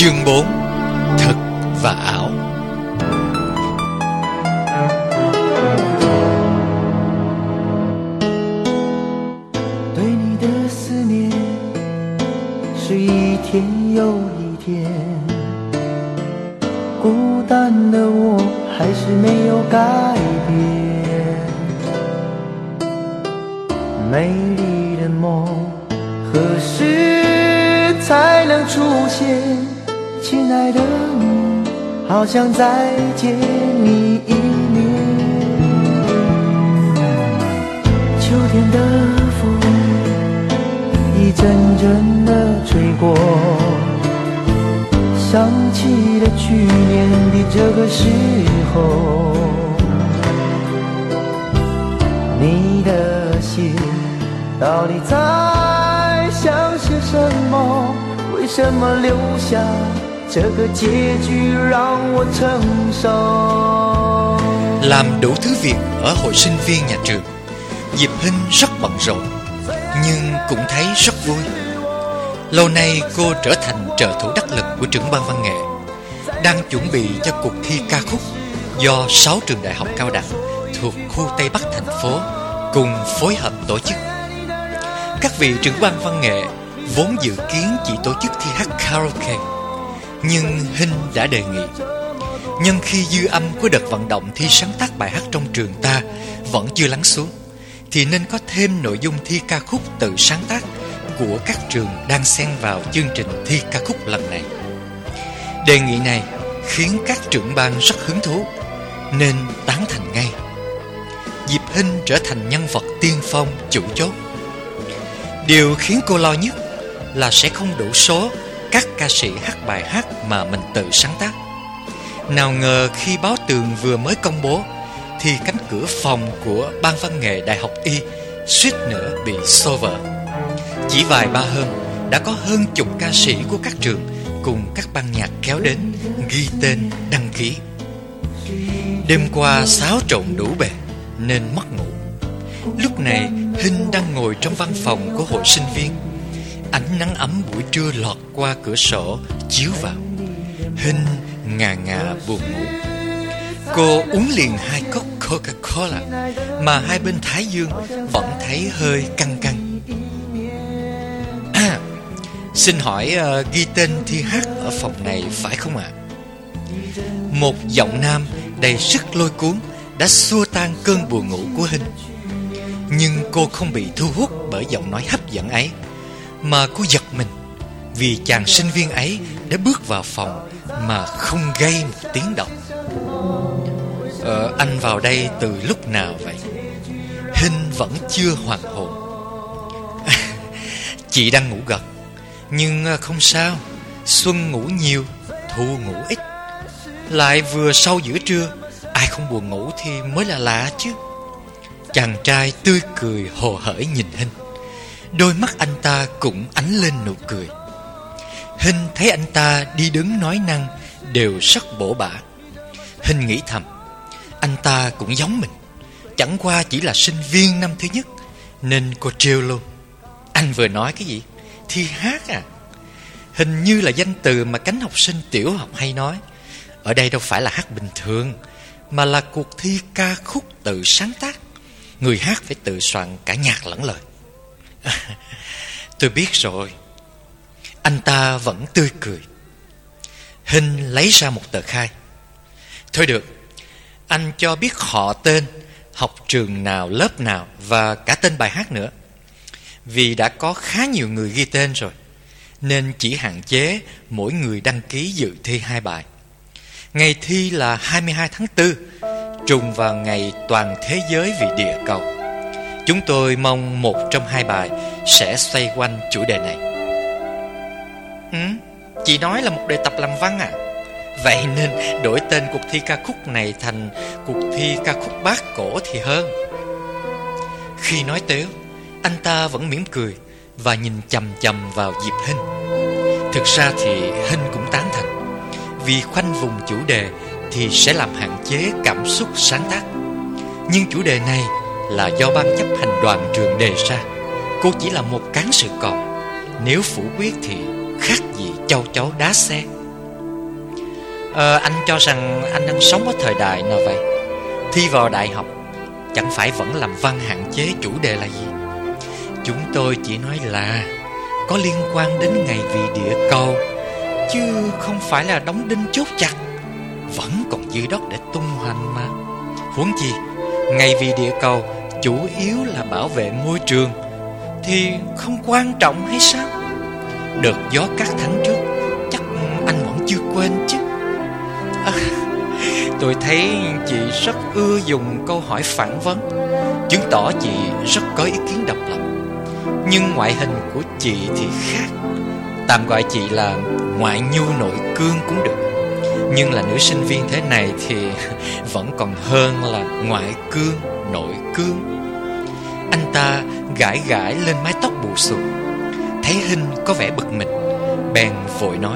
Chương 4: Thực và ảo. Làm đủ thứ việc ở hội sinh viên nhà trường, Diệp Hinh rất bận rộn, nhưng cũng thấy rất vui. Lâu nay cô trở thành trợ thủ đắc lực của trưởng ban văn nghệ, đang chuẩn bị cho cuộc thi ca khúc do 6 trường đại học cao đẳng thuộc khu Tây Bắc thành phố cùng phối hợp tổ chức. Các vị trưởng ban văn nghệ vốn dự kiến chỉ tổ chức thi hát karaoke, nhưng Hinh đã đề nghị nhân khi dư âm của đợt vận động thi sáng tác bài hát trong trường ta vẫn chưa lắng xuống, thì nên có thêm nội dung thi ca khúc tự sáng tác của các trường đang xen vào chương trình thi ca khúc lần này. Đề nghị này khiến các trưởng ban rất hứng thú nên tán thành ngay. Diệp Hinh trở thành nhân vật tiên phong chủ chốt. Điều khiến cô lo nhất là sẽ không đủ số các ca sĩ hát bài hát mà mình tự sáng tác. Nào ngờ khi báo tường vừa mới công bố thì cánh cửa phòng của ban văn nghệ Đại học Y suýt nữa bị xô vỡ. Chỉ vài ba hôm đã có hơn chục ca sĩ của các trường cùng các ban nhạc kéo đến ghi tên đăng ký. Đêm qua xáo trộn đủ bề nên mất ngủ. Lúc này Hinh đang ngồi trong văn phòng của hội sinh viên. Ánh nắng ấm buổi trưa lọt qua cửa sổ chiếu vào. Hinh ngà ngà buồn ngủ. Cô uống liền 2 cốc Coca-Cola mà hai bên thái dương vẫn thấy hơi căng căng. Xin hỏi ghi tên thi hát ở phòng này phải không ạ? Một giọng nam đầy sức lôi cuốn đã xua tan cơn buồn ngủ của Hinh. Nhưng cô không bị thu hút bởi giọng nói hấp dẫn ấy, mà cô giật mình vì chàng sinh viên ấy đã bước vào phòng mà không gây một tiếng động. Anh vào đây từ lúc nào vậy? Hinh vẫn chưa hoàn hồn. Chị đang ngủ gật. Nhưng không sao, xuân ngủ nhiều, thu ngủ ít. Lại vừa sau giữa trưa, ai không buồn ngủ thì mới là lạ chứ. Chàng trai tươi cười hồ hởi nhìn Hinh. Đôi mắt anh ta cũng ánh lên nụ cười. Hinh thấy anh ta đi đứng nói năng đều rất bổ bả. Hinh nghĩ thầm, anh ta cũng giống mình, chẳng qua chỉ là sinh viên năm thứ nhất. Nên cô trêu luôn. Anh vừa nói cái gì? Thi hát à? Hình như là danh từ mà cánh học sinh tiểu học hay nói. Ở đây đâu phải là hát bình thường, mà là cuộc thi ca khúc tự sáng tác. Người hát phải tự soạn cả nhạc lẫn lời. Tôi biết rồi. Anh ta vẫn tươi cười. Hinh lấy ra một tờ khai. Thôi được, anh cho biết họ tên, học trường nào, lớp nào và cả tên bài hát nữa. Vì đã có khá nhiều người ghi tên rồi, nên chỉ hạn chế mỗi người đăng ký dự thi 2 bài. Ngày thi là 22 tháng 4, trùng vào ngày toàn thế giới vì địa cầu. Chúng tôi mong một trong 2 bài sẽ xoay quanh chủ đề này. Chị nói là một đề tập làm văn à? Vậy nên đổi tên cuộc thi ca khúc này thành cuộc thi ca khúc bát cổ thì hơn. Khi nói tếu, anh ta vẫn mỉm cười và nhìn chằm chằm vào Diệp Hinh. Thực ra thì Hinh cũng tán thành, vì khoanh vùng chủ đề thì sẽ làm hạn chế cảm xúc sáng tác. Nhưng chủ đề này là do ban chấp hành đoàn trường đề ra. Cô chỉ là một cán sự còn. Nếu phủ quyết thì khác gì châu chấu đá xe. Anh cho rằng anh đang sống ở thời đại nào vậy? Thi vào đại học chẳng phải vẫn làm văn hạn chế chủ đề là gì? Chúng tôi chỉ nói là có liên quan đến ngày vì địa cầu, chứ không phải là đóng đinh chốt chặt. Vẫn còn dư đất để tung hoành mà. Huống chi ngày vì địa cầu chủ yếu là bảo vệ môi trường, thì không quan trọng hay sao? Đợt gió cát tháng trước chắc anh vẫn chưa quên chứ. Tôi thấy chị rất ưa dùng câu hỏi phản vấn, chứng tỏ chị rất có ý kiến độc lập. Nhưng ngoại hình của chị thì khác. Tạm gọi chị là ngoại nhu nội cương cũng được. Nhưng là nữ sinh viên thế này thì vẫn còn hơn là ngoại cương nội cương. Anh ta gãi gãi lên mái tóc bù xù, thấy Hinh có vẻ bực mình, bèn vội nói: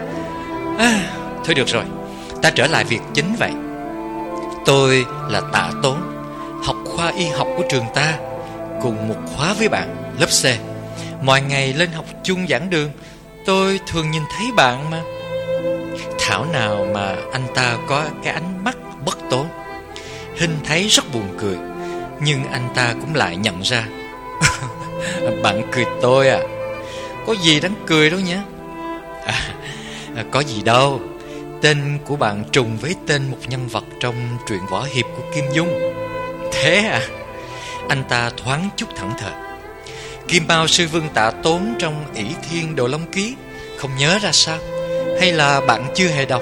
thôi được rồi, ta trở lại việc chính vậy. Tôi là Tạ Tốn, học khoa y học của trường ta, cùng một khóa với bạn, lớp C. Mọi ngày lên học chung giảng đường, tôi thường nhìn thấy bạn mà. Thảo nào mà anh ta có cái ánh mắt bất tốn. Hinh thấy rất buồn cười, nhưng anh ta cũng lại nhận ra. Bạn cười tôi à? Có gì đáng cười đâu nhé. Có gì đâu. Tên của bạn trùng với tên một nhân vật trong truyện võ hiệp của Kim Dung. Thế à? Anh ta thoáng chút thẫn thờ. Kim Mao sư vương Tạ Tốn trong ỷ Thiên Đồ Long Ký không nhớ ra sao? Hay là bạn chưa hề đọc?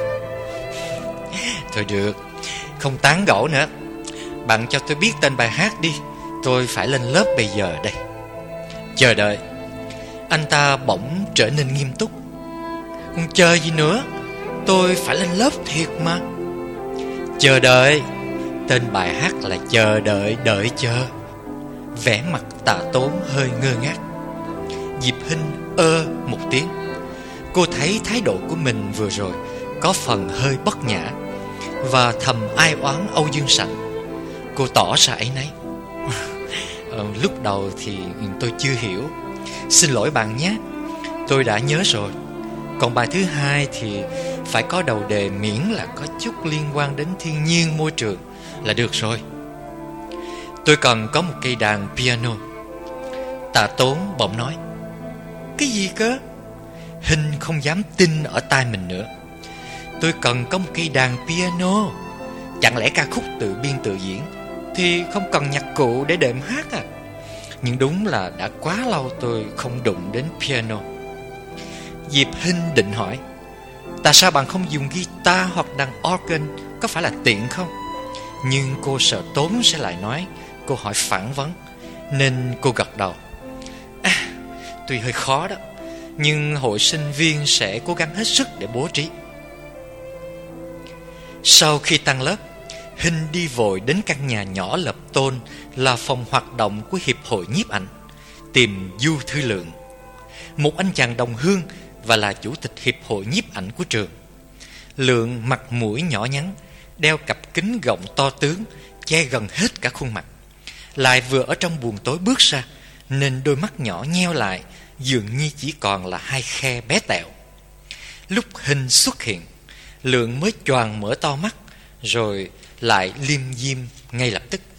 Thôi được, không tán gẫu nữa. Bạn cho tôi biết tên bài hát đi, tôi phải lên lớp bây giờ đây. Chờ đợi. Anh ta bỗng trở nên nghiêm túc. Còn chờ gì nữa? Tôi phải lên lớp thiệt mà. Chờ đợi. Tên bài hát là chờ đợi, đợi chờ. Vẻ mặt Tạ Tốn hơi ngơ ngác. Diệp Hinh một tiếng. Cô thấy thái độ của mình vừa rồi có phần hơi bất nhã, và thầm ai oán Âu Dương Sạnh. Cô tỏ ra áy náy. Lúc đầu thì tôi chưa hiểu, xin lỗi bạn nhé. Tôi đã nhớ rồi. Còn bài thứ hai thì phải có đầu đề, miễn là có chút liên quan đến thiên nhiên môi trường là được rồi. Tôi cần có một cây đàn piano. Tạ Tốn bỗng nói. Cái gì cơ? Hinh không dám tin ở tai mình nữa. Tôi cần có một cây đàn piano. Chẳng lẽ ca khúc tự biên tự diễn thì không cần nhạc cụ để đệm hát à? Nhưng đúng là đã quá lâu tôi không đụng đến piano. Diệp Hinh định hỏi: tại sao bạn không dùng guitar hoặc đàn organ, có phải là tiện không? Nhưng cô sợ Tốn sẽ lại nói cô hỏi phản vấn, nên cô gật đầu. Tuy hơi khó đó, nhưng hội sinh viên sẽ cố gắng hết sức để bố trí. Sau khi tan lớp, Hinh đi vội đến căn nhà nhỏ lập tôn là phòng hoạt động của Hiệp hội Nhiếp ảnh, tìm Du Thư Lượng, một anh chàng đồng hương và là chủ tịch Hiệp hội Nhiếp ảnh của trường. Lượng mặt mũi nhỏ nhắn, đeo cặp kính gọng to tướng che gần hết cả khuôn mặt, lại vừa ở trong buồng tối bước ra, nên đôi mắt nhỏ nheo lại, dường như chỉ còn là hai khe bé tẹo. Lúc Hinh xuất hiện, Lượng mới choàng mở to mắt, rồi lại liêm diêm ngay lập tức.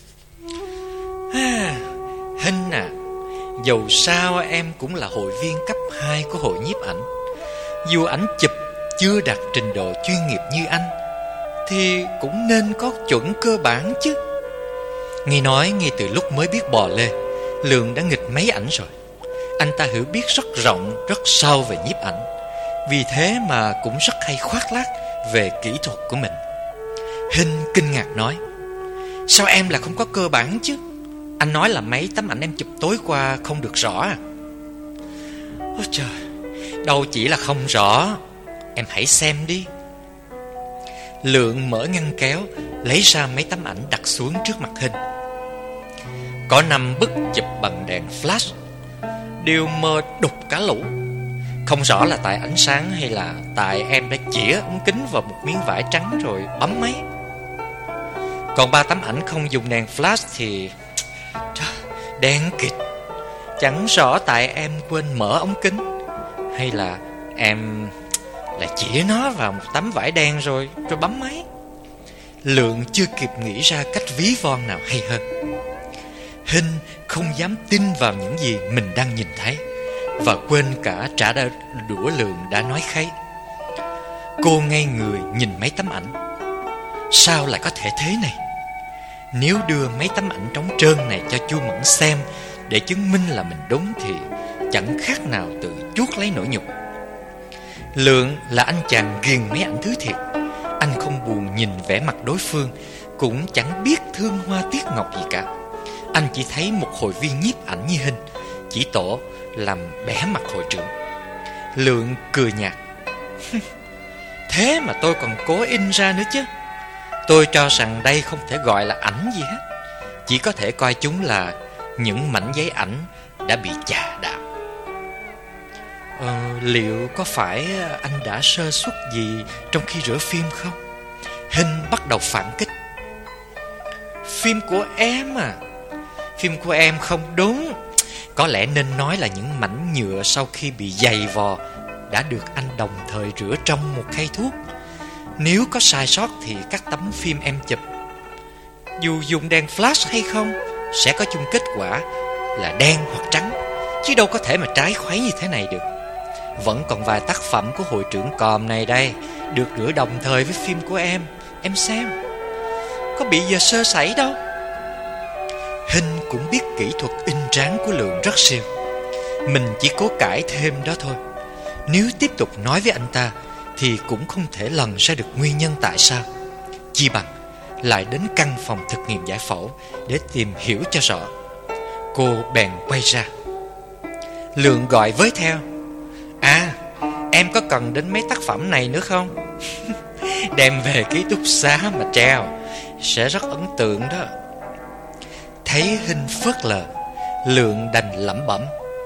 Hinh à, dầu sao em cũng là hội viên cấp 2 của hội nhiếp ảnh. Dù ảnh chụp chưa đạt trình độ chuyên nghiệp như anh, thì cũng nên có chuẩn cơ bản chứ. Nghe nói ngay từ lúc mới biết bò lê, Lượng đã nghịch mấy ảnh rồi. Anh ta hiểu biết rất rộng, rất sâu về nhiếp ảnh, vì thế mà cũng rất hay khoác lác về kỹ thuật của mình. Hinh kinh ngạc nói: sao em là không có cơ bản chứ? Anh nói là mấy tấm ảnh em chụp tối qua không được rõ à? Ôi trời, đâu chỉ là không rõ, em hãy xem đi. Lượng mở ngăn kéo, lấy ra mấy tấm ảnh đặt xuống trước mặt Hinh. Có 5 bức chụp bằng đèn flash, đều mờ đục cả lũ. Không rõ là tại ánh sáng hay là tại em đã chĩa ống kính vào một miếng vải trắng rồi bấm máy. Còn 3 tấm ảnh không dùng đèn flash thì đen kịt. Chẳng rõ tại em quên mở ống kính, hay là em là chĩa nó vào một tấm vải đen rồi bấm máy. Lượng chưa kịp nghĩ ra cách ví von nào hay hơn. Hinh không dám tin vào những gì mình đang nhìn thấy, và quên cả trả đũa Lượng đã nói kháy. Cô ngây người nhìn mấy tấm ảnh. Sao lại có thể thế này? Nếu đưa mấy tấm ảnh trống trơn này cho Chu Mẫn xem để chứng minh là mình đúng thì chẳng khác nào tự chuốc lấy nỗi nhục. Lượng là anh chàng ghiền mấy ảnh thứ thiệt. Anh không buồn nhìn vẻ mặt đối phương, cũng chẳng biết thương hoa tiếc ngọc gì cả. Anh chỉ thấy một hội viên nhiếp ảnh như Hinh chỉ tổ làm bẽ mặt hội trưởng. Lượng cười nhạt. Thế mà tôi còn cố in ra nữa chứ. Tôi cho rằng đây không thể gọi là ảnh gì hết, chỉ có thể coi chúng là những mảnh giấy ảnh đã bị chà đạp. Liệu có phải anh đã sơ suất gì trong khi rửa phim không? Hinh bắt đầu phản kích. Phim của em à? Phim của em không đúng. Có lẽ nên nói là những mảnh nhựa sau khi bị dày vò đã được anh đồng thời rửa trong một khay thuốc. Nếu có sai sót thì các tấm phim em chụp, dù dùng đèn flash hay không, sẽ có chung kết quả là đen hoặc trắng, chứ đâu có thể mà trái khuấy như thế này được. Vẫn còn vài tác phẩm của hội trưởng Còm này đây được rửa đồng thời với phim của em xem. Có bị giờ sơ sẩy đâu. Hinh cũng biết kỹ thuật in tráng của Lượng rất siêu. Mình chỉ cố cãi thêm đó thôi. Nếu tiếp tục nói với anh ta thì cũng không thể lần ra được nguyên nhân tại sao. Chi bằng lại đến căn phòng thực nghiệm giải phẫu để tìm hiểu cho rõ. Cô bèn quay ra. Lượng gọi với theo. À, em có cần đến mấy tác phẩm này nữa không? Đem về ký túc xá mà treo, sẽ rất ấn tượng đó. Thấy Hinh phớt lờ, Lượng đành lẩm bẩm.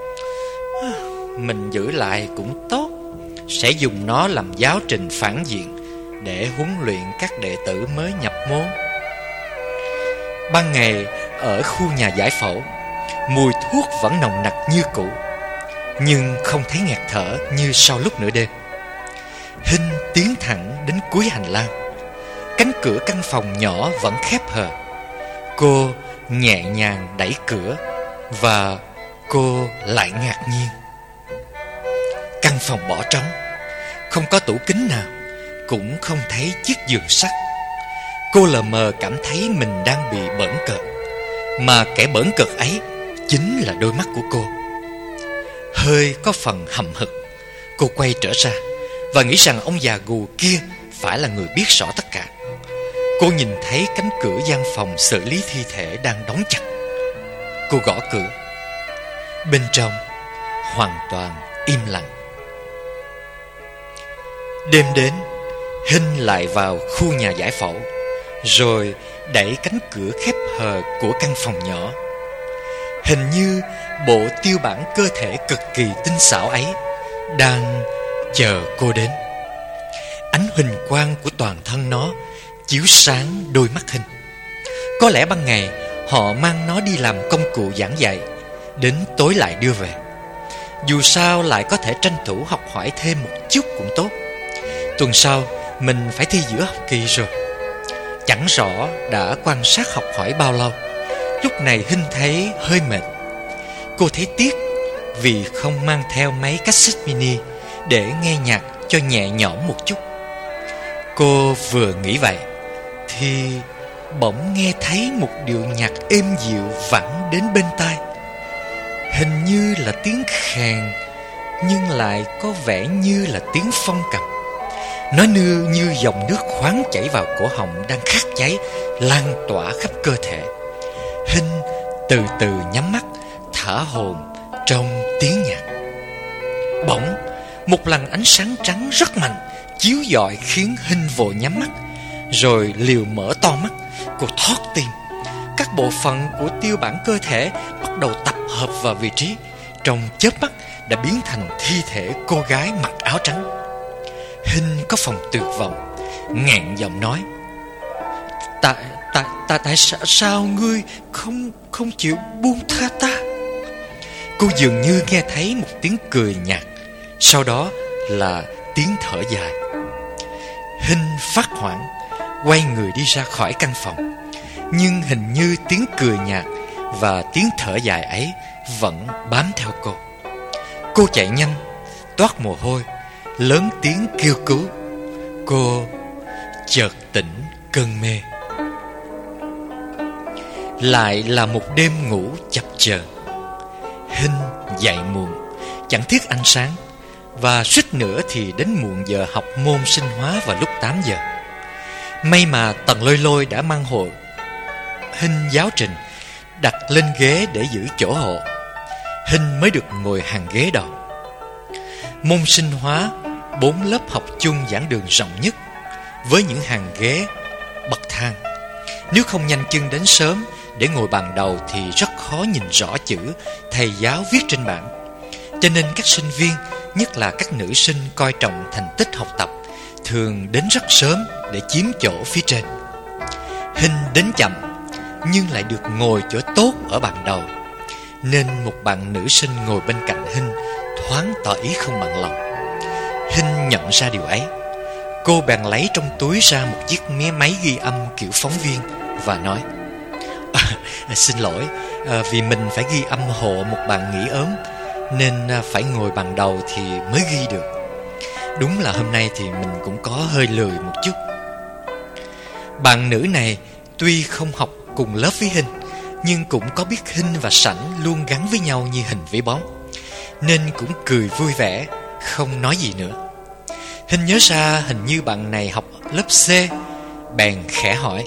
Mình giữ lại cũng tốt, sẽ dùng nó làm giáo trình phản diện để huấn luyện các đệ tử mới nhập môn. Ban ngày ở khu nhà giải phẫu, mùi thuốc vẫn nồng nặc như cũ, nhưng không thấy ngạt thở như sau lúc nửa đêm. Hinh tiến thẳng đến cuối hành lang. Cánh cửa căn phòng nhỏ vẫn khép hờ. Cô nhẹ nhàng đẩy cửa và cô lại ngạc nhiên. Căn phòng bỏ trống, không có tủ kính nào, cũng không thấy chiếc giường sắt. Cô lờ mờ cảm thấy mình đang bị bỡn cợt, mà kẻ bỡn cợt ấy chính là đôi mắt của cô. Hơi có phần hậm hực, cô quay trở ra và nghĩ rằng ông già gù kia phải là người biết rõ tất cả. Cô nhìn thấy cánh cửa gian phòng xử lý thi thể đang đóng chặt. Cô gõ cửa. Bên trong hoàn toàn im lặng. Đêm đến, Hinh lại vào khu nhà giải phẫu, rồi đẩy cánh cửa khép hờ của căn phòng nhỏ. Hình như bộ tiêu bản cơ thể cực kỳ tinh xảo ấy đang chờ cô đến. Ánh huỳnh quang của toàn thân nó chiếu sáng đôi mắt Hinh. Có lẽ ban ngày họ mang nó đi làm công cụ giảng dạy, đến tối lại đưa về. Dù sao lại có thể tranh thủ học hỏi thêm một chút cũng tốt. Tuần sau mình phải thi giữa học kỳ rồi. Chẳng rõ đã quan sát học hỏi bao lâu. Lúc này Hinh thấy hơi mệt. Cô thấy tiếc vì không mang theo máy cassette mini để nghe nhạc cho nhẹ nhõm một chút. Cô vừa nghĩ vậy thì bỗng nghe thấy một điệu nhạc êm dịu vẳng đến bên tai. Hình như là tiếng khèn, nhưng lại có vẻ như là tiếng phong cầm. Nó như dòng nước khoáng chảy vào cổ họng đang khát cháy, lan tỏa khắp cơ thể. Hinh từ từ nhắm mắt, thả hồn trong tiếng nhạc. Bỗng một làn ánh sáng trắng rất mạnh chiếu rọi khiến Hinh vội nhắm mắt, rồi liều mở to mắt. Cô thót tim. Các bộ phận của tiêu bản cơ thể bắt đầu tập hợp vào vị trí. Trong chớp mắt đã biến thành thi thể cô gái mặc áo trắng. Hinh có phần tuyệt vọng, nghẹn giọng nói: Tại sao ngươi không chịu buông tha ta? Cô dường như nghe thấy một tiếng cười nhạt, sau đó là tiếng thở dài. Hinh phát hoảng, quay người đi ra khỏi căn phòng. Nhưng hình như tiếng cười nhạt và tiếng thở dài ấy vẫn bám theo cô. Cô chạy nhanh, toát mồ hôi, lớn tiếng kêu cứu. Cô chợt tỉnh cơn mê. Lại là một đêm ngủ chập chờn. Hinh dậy muộn, chẳng tiếc ánh sáng, và suýt nữa thì đến muộn giờ học môn sinh hóa vào lúc 8 giờ. May mà Tần Lôi Lôi đã mang hộ Hinh giáo trình đặt lên ghế để giữ chỗ hộ. Hinh mới được ngồi hàng ghế đầu. Môn sinh hóa, 4 lớp học chung giảng đường rộng nhất, với những hàng ghế bậc thang. Nếu không nhanh chân đến sớm để ngồi bàn đầu thì rất khó nhìn rõ chữ thầy giáo viết trên bảng. Cho nên các sinh viên, nhất là các nữ sinh coi trọng thành tích học tập, thường đến rất sớm để chiếm chỗ phía trên. Hinh đến chậm nhưng lại được ngồi chỗ tốt ở bàn đầu, nên một bạn nữ sinh ngồi bên cạnh Hinh thoáng tỏ ý không bằng lòng. Hinh nhận ra điều ấy. Cô bèn lấy trong túi ra một chiếc máy ghi âm kiểu phóng viên và nói: Xin lỗi, vì mình phải ghi âm hộ một bạn nghỉ ốm, nên phải ngồi bàn đầu thì mới ghi được. Đúng là hôm nay thì mình cũng có hơi lười một chút. Bạn nữ này tuy không học cùng lớp với Hinh, nhưng cũng có biết Hinh và Sảnh luôn gắn với nhau như hình với bóng, nên cũng cười vui vẻ, không nói gì nữa. Hinh nhớ ra hình như bạn này học lớp C, bèn khẽ hỏi: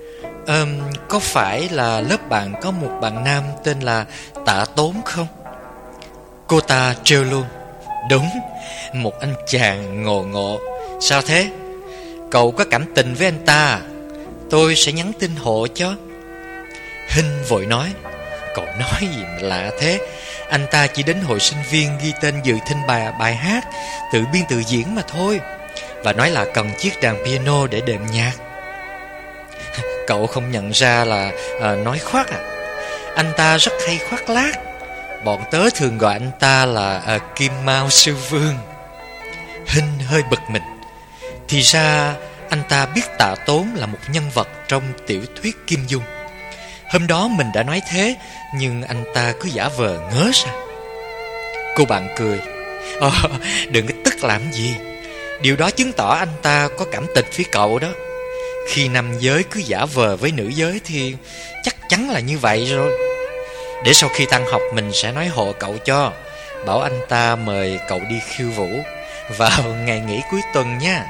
có phải là lớp bạn có một bạn nam tên là Tạ Tốn không? Cô ta trêu luôn: Đúng, một anh chàng ngộ ngộ. Sao thế? Cậu có cảm tình với anh ta à? Tôi sẽ nhắn tin hộ cho. Hinh vội nói: Cậu nói gì mà lạ thế? Anh ta chỉ đến hội sinh viên ghi tên dự thinh bài hát, tự biên tự diễn mà thôi, và nói là cần chiếc đàn piano để đệm nhạc. Cậu không nhận ra là nói khoác à? Anh ta rất hay khoác lác. Bọn tớ thường gọi anh ta là Kim Mao Sư Vương. Hinh hơi bực mình. Thì ra anh ta biết Tạ Tốn là một nhân vật trong tiểu thuyết Kim Dung. Hôm đó mình đã nói thế, nhưng anh ta cứ giả vờ ngớ ra. Cô bạn cười: Đừng có tức làm gì. Điều đó chứng tỏ anh ta có cảm tình với cậu đó. Khi nam giới cứ giả vờ với nữ giới thì chắc chắn là như vậy rồi. Để sau khi tan học mình sẽ nói hộ cậu cho, bảo anh ta mời cậu đi khiêu vũ vào ngày nghỉ cuối tuần nha.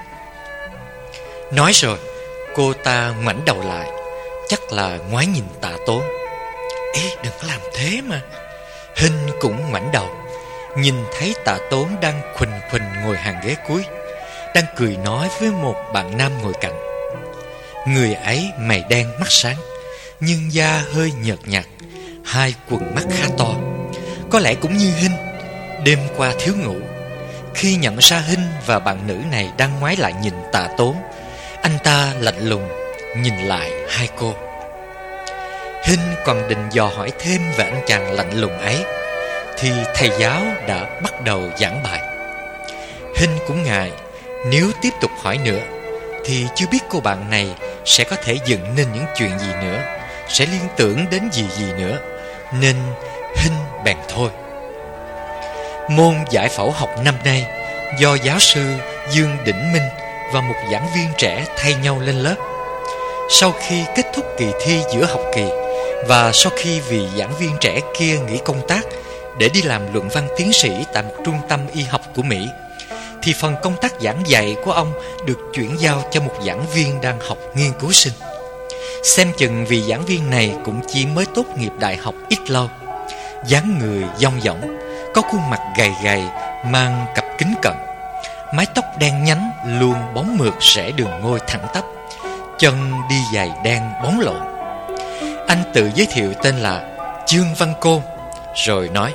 Nói rồi, cô ta ngoảnh đầu lại, chắc là ngoái nhìn Tạ Tốn. Ê, đừng có làm thế mà. Hinh cũng ngoảnh đầu, nhìn thấy Tạ Tốn đang khuỳnh khuỳnh ngồi hàng ghế cuối, đang cười nói với một bạn nam ngồi cạnh. Người ấy mày đen mắt sáng, nhưng da hơi nhợt nhạt, hai quầng mắt khá to. Có lẽ cũng như Hinh, đêm qua thiếu ngủ. Khi nhận ra Hinh và bạn nữ này đang ngoái lại nhìn Tạ Tốn, anh ta lạnh lùng nhìn lại hai cô. Hinh còn định dò hỏi thêm về anh chàng lạnh lùng ấy, thì thầy giáo đã bắt đầu giảng bài. Hinh cũng ngại, nếu tiếp tục hỏi nữa thì chưa biết cô bạn này sẽ có thể dựng nên những chuyện gì nữa, sẽ liên tưởng đến gì nữa, nên Hinh bèn thôi. Môn giải phẫu học năm nay do giáo sư Dương Đỉnh Minh và một giảng viên trẻ thay nhau lên lớp. Sau khi kết thúc kỳ thi giữa học kỳ, và sau khi vị giảng viên trẻ kia nghỉ công tác để đi làm luận văn tiến sĩ tại một trung tâm y học của Mỹ, thì phần công tác giảng dạy của ông được chuyển giao cho một giảng viên đang học nghiên cứu sinh. Xem chừng vì giảng viên này cũng chỉ mới tốt nghiệp đại học ít lâu. Dáng người dong dỏng, có khuôn mặt gầy gầy, mang cặp kính cận, mái tóc đen nhánh luôn bóng mượt rẽ đường ngôi thẳng tắp, chân đi giày đen bóng lộn. Anh tự giới thiệu tên là Trương Văn Côn, rồi nói: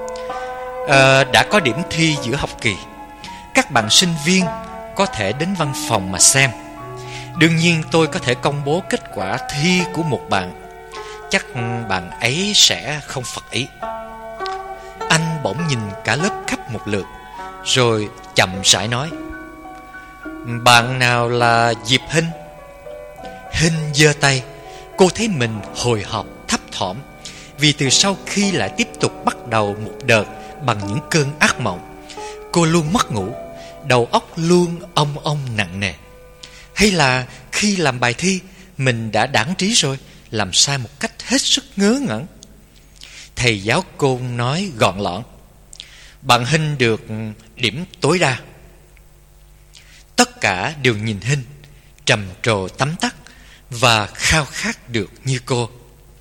đã có điểm thi giữa học kỳ, các bạn sinh viên có thể đến văn phòng mà xem. Đương nhiên tôi có thể công bố kết quả thi của một bạn, chắc bạn ấy sẽ không phật ý. Anh bỗng nhìn cả lớp khắp một lượt, rồi chậm rãi nói: "Bạn nào là Diệp Hinh?" Hinh giơ tay. Cô thấy mình hồi hộp thấp thỏm, vì từ sau khi lại tiếp tục bắt đầu một đợt bằng những cơn ác mộng, cô luôn mất ngủ, đầu óc luôn ong ong nặng nề. Hay là khi làm bài thi mình đã đãng trí rồi, làm sai một cách hết sức ngớ ngẩn? Thầy giáo Côn nói gọn lọn: "Bạn Hinh được điểm tối đa." Tất cả đều nhìn Hinh, trầm trồ tấm tắc và khao khát được như cô.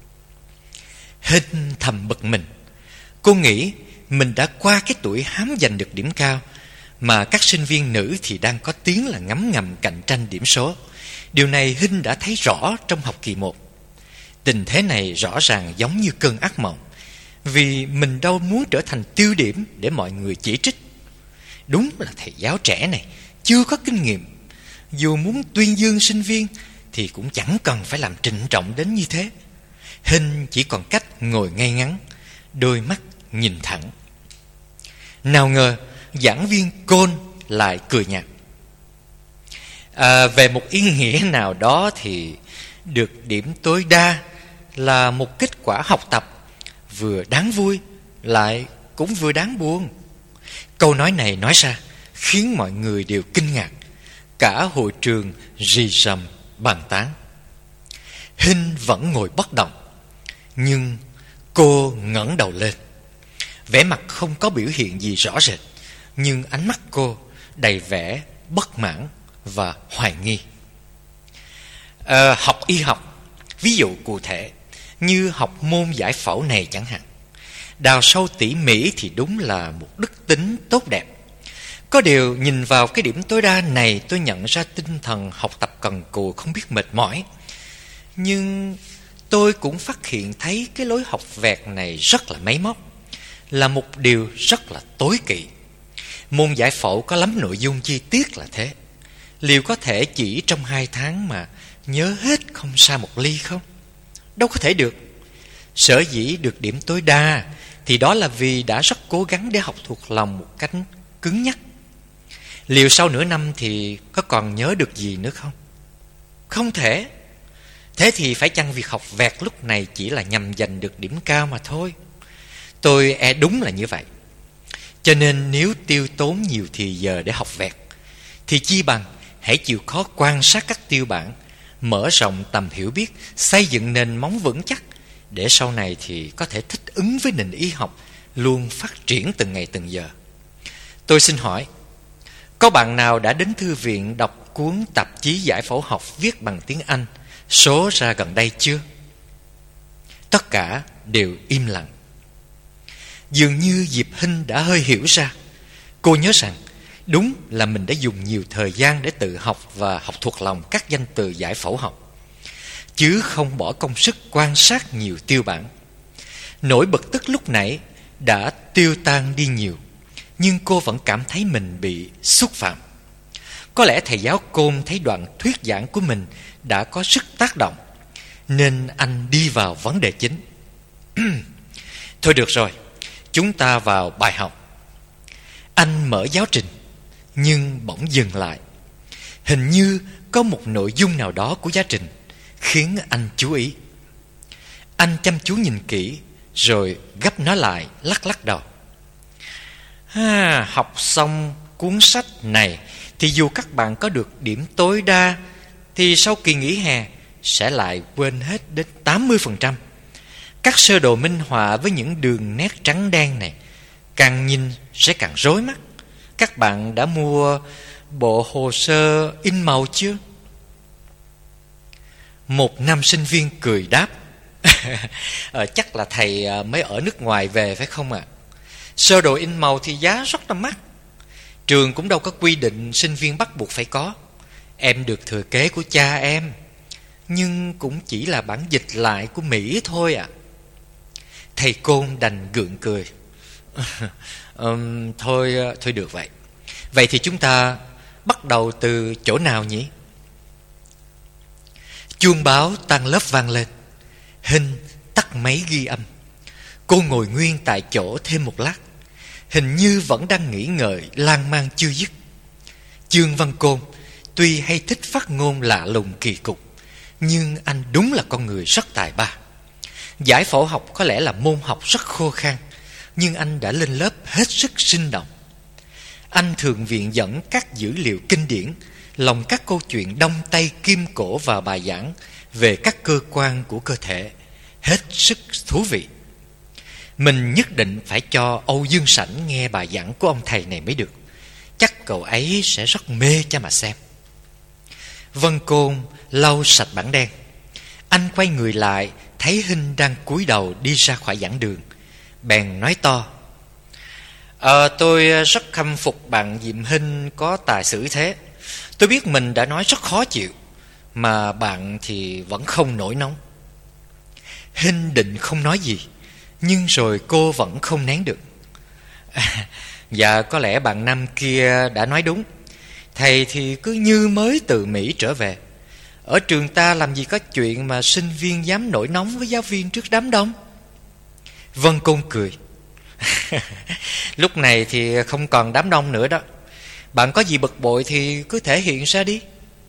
Hinh thầm bực mình. Cô nghĩ mình đã qua cái tuổi hám giành được điểm cao, mà các sinh viên nữ thì đang có tiếng là ngấm ngầm cạnh tranh điểm số. Điều này Hinh đã thấy rõ trong học kỳ 1. Tình thế này rõ ràng giống như cơn ác mộng, vì mình đâu muốn trở thành tiêu điểm để mọi người chỉ trích. Đúng là thầy giáo trẻ này chưa có kinh nghiệm. Dù muốn tuyên dương sinh viên thì cũng chẳng cần phải làm trịnh trọng đến như thế. Hinh chỉ còn cách ngồi ngay ngắn, đôi mắt nhìn thẳng. Nào ngờ giảng viên Côn lại cười nhạt: "Về một ý nghĩa nào đó thì được điểm tối đa là một kết quả học tập vừa đáng vui lại cũng vừa đáng buồn." Câu nói này nói ra khiến mọi người đều kinh ngạc. Cả hội trường rì rầm bàn tán. Hinh vẫn ngồi bất động, nhưng cô ngẩng đầu lên. Vẻ mặt không có biểu hiện gì rõ rệt, nhưng ánh mắt cô đầy vẻ bất mãn và hoài nghi. Học y học, ví dụ cụ thể như học môn giải phẫu này chẳng hạn, đào sâu tỉ mỉ thì đúng là một đức tính tốt đẹp. Có điều nhìn vào cái điểm tối đa này, tôi nhận ra tinh thần học tập cần cù không biết mệt mỏi. Nhưng tôi cũng phát hiện thấy cái lối học vẹt này rất là máy móc, là một điều rất là tối kỵ. Môn giải phẫu có lắm nội dung chi tiết là thế. Liệu có thể chỉ trong 2 tháng mà nhớ hết không sa một ly không? Đâu có thể được. Sở dĩ được điểm tối đa thì đó là vì đã rất cố gắng để học thuộc lòng một cách cứng nhắc. Liệu sau nửa năm thì có còn nhớ được gì nữa không? Không thể. Thế thì phải chăng việc học vẹt lúc này chỉ là nhằm giành được điểm cao mà thôi? Tôi đúng là như vậy. Cho nên nếu tiêu tốn nhiều thì giờ để học vẹt thì chi bằng hãy chịu khó quan sát các tiêu bản, mở rộng tầm hiểu biết, xây dựng nền móng vững chắc, để sau này thì có thể thích ứng với nền y học luôn phát triển từng ngày từng giờ. Tôi xin hỏi, có bạn nào đã đến thư viện đọc cuốn tạp chí giải phẫu học viết bằng tiếng Anh số ra gần đây chưa? Tất cả đều im lặng. Dường như Diệp Hinh đã hơi hiểu ra. Cô nhớ rằng đúng là mình đã dùng nhiều thời gian để tự học và học thuộc lòng các danh từ giải phẫu học, chứ không bỏ công sức quan sát nhiều tiêu bản. Nỗi bực tức lúc nãy đã tiêu tan đi nhiều, nhưng cô vẫn cảm thấy mình bị xúc phạm. Có lẽ thầy giáo Côn thấy đoạn thuyết giảng của mình đã có sức tác động, nên anh đi vào vấn đề chính. Thôi được rồi, chúng ta vào bài học. Anh mở giáo trình, nhưng bỗng dừng lại. Hình như có một nội dung nào đó của giáo trình khiến anh chú ý. Anh chăm chú nhìn kỹ, rồi gấp nó lại, lắc lắc đầu. Học xong cuốn sách này thì dù các bạn có được điểm tối đa thì sau kỳ nghỉ hè sẽ lại quên hết đến 80%. Các sơ đồ minh họa với những đường nét trắng đen này càng nhìn sẽ càng rối mắt. Các bạn đã mua bộ hồ sơ in màu chưa? Một nam sinh viên cười đáp. Chắc là thầy mới ở nước ngoài về phải không ạ? Sơ đồ in màu thì giá rất là mắc. Trường cũng đâu có quy định sinh viên bắt buộc phải có. Em được thừa kế của cha em, nhưng cũng chỉ là bản dịch lại của Mỹ thôi ạ. Thầy Côn đành gượng cười. Thôi được vậy. Vậy thì chúng ta bắt đầu từ chỗ nào nhỉ? Chuông báo tan lớp vang lên. Hinh tắt máy ghi âm. Cô ngồi nguyên tại chỗ thêm một lát. hình như vẫn đang nghĩ ngợi lan man chưa dứt. Chương Văn Côn tuy hay thích phát ngôn lạ lùng kỳ cục, nhưng anh đúng là con người rất tài ba. Giải phẫu học có lẽ là môn học rất khô khan, nhưng anh đã lên lớp hết sức sinh động. Anh thường viện dẫn các dữ liệu kinh điển, lồng các câu chuyện đông tây kim cổ vào bài giảng về các cơ quan của cơ thể, hết sức thú vị. Mình nhất định phải cho Âu Dương Sảnh nghe bài giảng của ông thầy này mới được. Chắc cậu ấy sẽ rất mê cho mà xem. Văn Côn lau sạch bảng đen. Anh quay người lại, thấy Hinh đang cúi đầu đi ra khỏi giảng đường, bèn nói to: Tôi rất khâm phục bạn Diệm Hinh có tài xử thế. Tôi biết mình đã nói rất khó chịu, mà bạn thì vẫn không nổi nóng. Hinh định không nói gì, nhưng rồi cô vẫn không nén được. Dạ, có lẽ bạn nam kia đã nói đúng. Thầy thì cứ như mới từ Mỹ trở về. Ở trường ta làm gì có chuyện mà sinh viên dám nổi nóng với giáo viên trước đám đông. Vân Côn cười. Lúc này thì không còn đám đông nữa đó. Bạn có gì bực bội thì cứ thể hiện ra đi.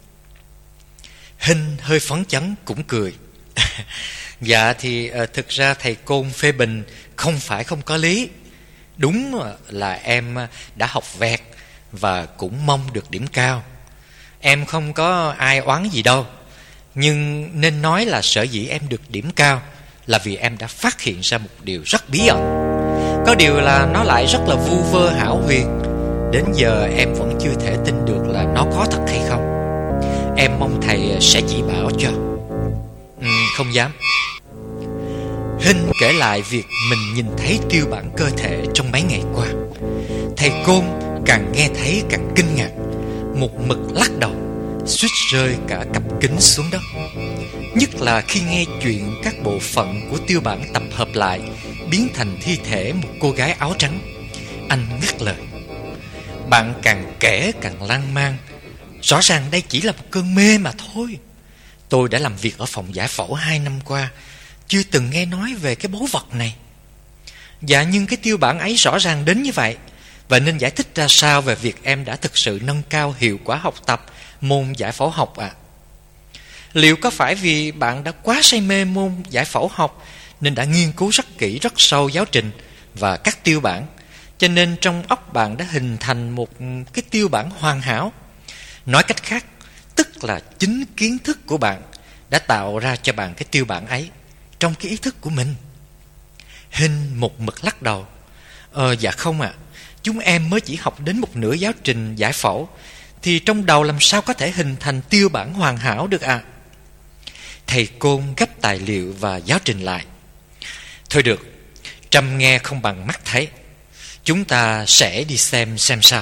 Hinh hơi phấn chấn cũng cười. Dạ thì thực ra thầy Côn phê bình không phải không có lý. Đúng là em đã học vẹt và cũng mong được điểm cao. Em không có ai oán gì đâu. Nhưng nên nói là sở dĩ em được điểm cao là vì em đã phát hiện ra một điều rất bí ẩn. Có điều là nó lại rất là vu vơ hão huyền. Đến giờ em vẫn chưa thể tin được là nó có thật hay không. Em mong thầy sẽ chỉ bảo cho. Không dám. Hinh kể lại việc mình nhìn thấy tiêu bản cơ thể trong mấy ngày qua. Thầy Côn càng nghe thấy càng kinh ngạc, một mực lắc đầu, suýt rơi cả cặp kính xuống đất. Nhất là khi nghe chuyện các bộ phận của tiêu bản tập hợp lại biến thành thi thể một cô gái áo trắng, anh ngắt lời. Bạn càng kể càng lan man. Rõ ràng đây chỉ là một cơn mê mà thôi. Tôi đã làm việc ở phòng giải phẫu 2 năm qua, chưa từng nghe nói về cái báu vật này. Dạ, nhưng cái tiêu bản ấy rõ ràng đến như vậy. Và nên giải thích ra sao về việc em đã thực sự nâng cao hiệu quả học tập môn giải phẫu học ạ? Liệu có phải vì bạn đã quá say mê môn giải phẫu học nên đã nghiên cứu rất kỹ, rất sâu giáo trình và các tiêu bản, cho nên trong óc bạn đã hình thành một cái tiêu bản hoàn hảo? Nói cách khác, tức là chính kiến thức của bạn đã tạo ra cho bạn cái tiêu bản ấy trong cái ý thức của mình. Hinh một mực lắc đầu. Dạ không ạ. Chúng em mới chỉ học đến một nửa giáo trình giải phẫu, thì trong đầu làm sao có thể hình thành tiêu bản hoàn hảo được ạ? Thầy Côn gấp tài liệu và giáo trình lại. Thôi được, trâm nghe không bằng mắt thấy. Chúng ta sẽ đi xem sao.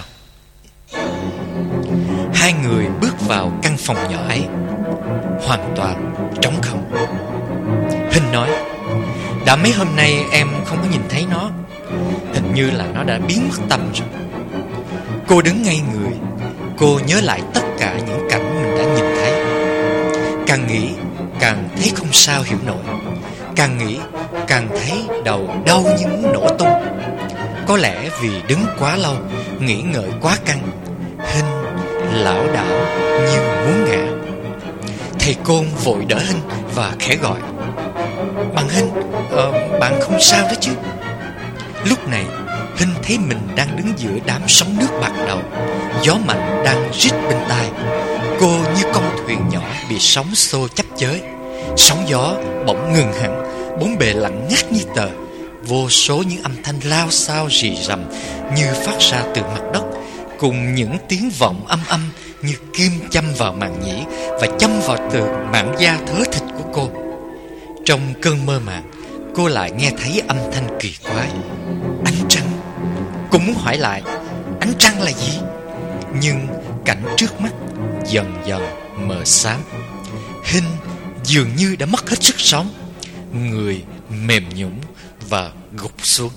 Hai người bước vào căn phòng nhỏ ấy, hoàn toàn trống không. Hinh nói: đã mấy hôm nay em không có nhìn thấy nó. Hình như là nó đã biến mất tầm rồi. Cô đứng ngay người. Cô nhớ lại tất cả những cảnh mình đã nhìn thấy. Càng nghĩ càng thấy không sao hiểu nổi. Càng nghĩ càng thấy đầu đau như muốn nổ tung. Có lẽ vì đứng quá lâu, nghĩ ngợi quá căng, Hinh lảo đảo như muốn ngã. Thầy Côn vội đỡ Hinh và khẽ gọi: Bạn Hinh, bạn không sao đó chứ? Lúc này Hinh thấy mình đang đứng giữa đám sóng nước bạc đầu. Gió mạnh đang rít bên tai. Cô như con thuyền nhỏ bị sóng xô chấp chới. Sóng gió bỗng ngừng hẳn. Bốn bề lặng ngắt như tờ. Vô số những âm thanh lao xao rì rầm như phát ra từ mặt đất, cùng những tiếng vọng âm âm như kim châm vào màng nhĩ và châm vào từ mảng da thớ thịt của cô. Trong cơn mơ màng, cô lại nghe thấy âm thanh kỳ quái: ánh trăng. Cô muốn hỏi lại ánh trăng là gì, nhưng cảnh trước mắt dần dần mờ xám. Hinh dường như đã mất hết sức sống, người mềm nhũn và gục xuống.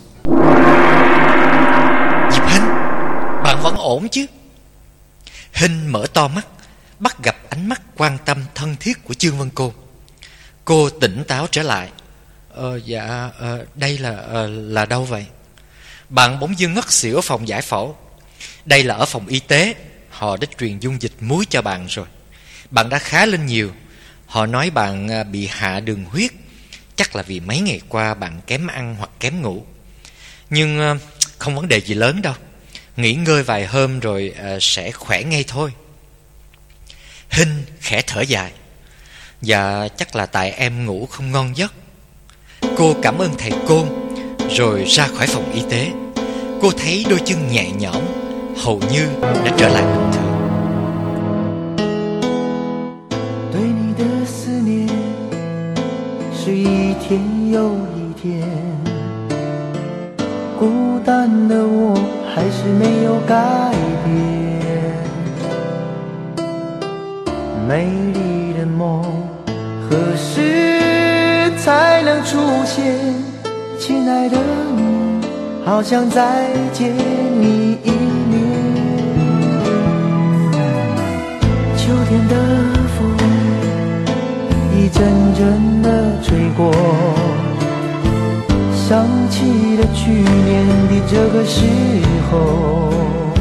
Diệp Hinh, bạn vẫn ổn chứ? Hinh mở to mắt, bắt gặp ánh mắt quan tâm thân thiết của Chương Văn Côn. Cô tỉnh táo trở lại. Đây là đâu vậy? Bạn bỗng dưng ngất xỉu ở phòng giải phẫu. Đây là ở phòng y tế. Họ đã truyền dung dịch muối cho bạn rồi. Bạn đã khá lên nhiều. Họ nói bạn bị hạ đường huyết. Chắc là vì mấy ngày qua bạn kém ăn hoặc kém ngủ. Nhưng không vấn đề gì lớn đâu. Nghỉ ngơi vài hôm rồi sẽ khỏe ngay thôi. Hinh khẽ thở dài. Dạ chắc là tại em ngủ không ngon giấc. Cô cảm ơn thầy Côn rồi ra khỏi phòng y tế. Cô thấy đôi chân nhẹ nhõm, hầu như đã trở lại bình thường. 对你的思念是一天又一天，孤单的我还是没有改变，美丽的梦何时才能出现？亲爱的你，好想再见你一面。秋天的风一阵阵的吹过，想起了去年的这个时候，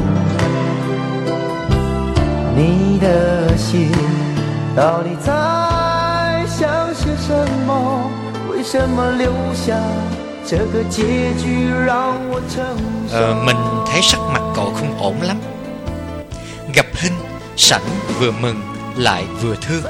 你的心到底在想些什么？为什么留下这个结局让我承受？ Mình thấy sắc mặt cậu không ổn lắm. Gặp Hinh, Sảnh vừa mừng lại vừa thương.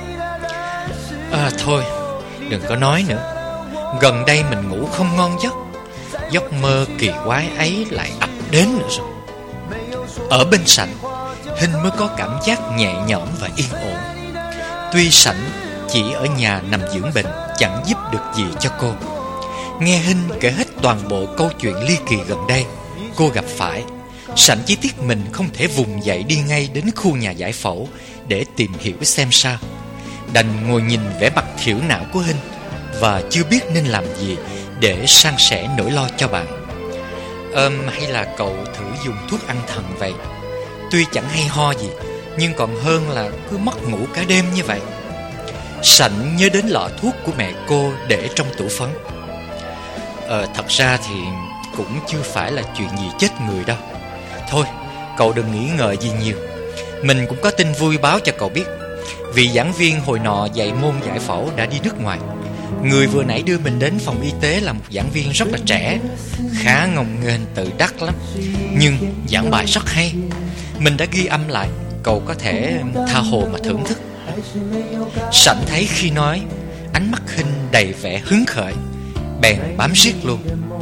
Thôi, đừng có nói nữa. Gần đây mình ngủ không ngon giấc. Giấc mơ kỳ quái ấy lại ập đến nữa rồi. Ở bên Sảnh, Hinh mới có cảm giác nhẹ nhõm và yên ổn. Tuy Sảnh chỉ ở nhà nằm dưỡng bệnh, chẳng giúp được gì cho cô. Nghe Hinh kể hết toàn bộ câu chuyện ly kỳ gần đây cô gặp phải, Sảnh chỉ tiếc mình không thể vùng dậy đi ngay đến khu nhà giải phẫu để tìm hiểu xem sao. Đành ngồi nhìn vẻ mặt thiểu não của Hinh và chưa biết nên làm gì để san sẻ nỗi lo cho bạn. Hay là cậu thử dùng thuốc ăn thần vậy? Tuy chẳng hay ho gì, nhưng còn hơn là cứ mất ngủ cả đêm như vậy. Sảnh nhớ đến lọ thuốc của mẹ cô để trong tủ phấn. Thật ra thì cũng chưa phải là chuyện gì chết người đâu. Thôi, cậu đừng nghĩ ngợi gì nhiều. Mình cũng có tin vui báo cho cậu biết. Vị giảng viên hồi nọ dạy môn giải phẫu đã đi nước ngoài. Người vừa nãy đưa mình đến phòng y tế là một giảng viên rất là trẻ, khá ngông nghênh tự đắc lắm, nhưng giảng bài rất hay. Mình đã ghi âm lại, cậu có thể tha hồ mà thưởng thức. Sảnh thấy khi nói, ánh mắt Hinh đầy vẻ hứng khởi, bèn bám riết luôn.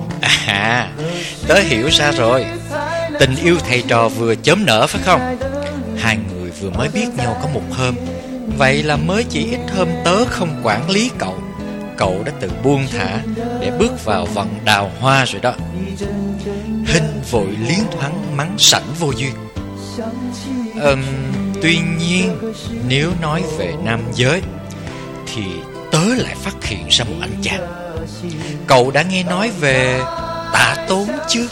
Tớ hiểu ra rồi. Tình yêu thầy trò vừa chớm nở phải không? Hai người vừa mới biết nhau có một hôm, vậy là mới chỉ ít hôm tớ không quản lý cậu, cậu đã tự buông thả để bước vào vòng đào hoa rồi đó. Hinh vội liến thoáng mắng Sảnh vô duyên. Tuy nhiên nếu nói về nam giới thì tớ lại phát hiện ra một anh chàng. Cậu đã nghe nói về Tạ Tốn chưa?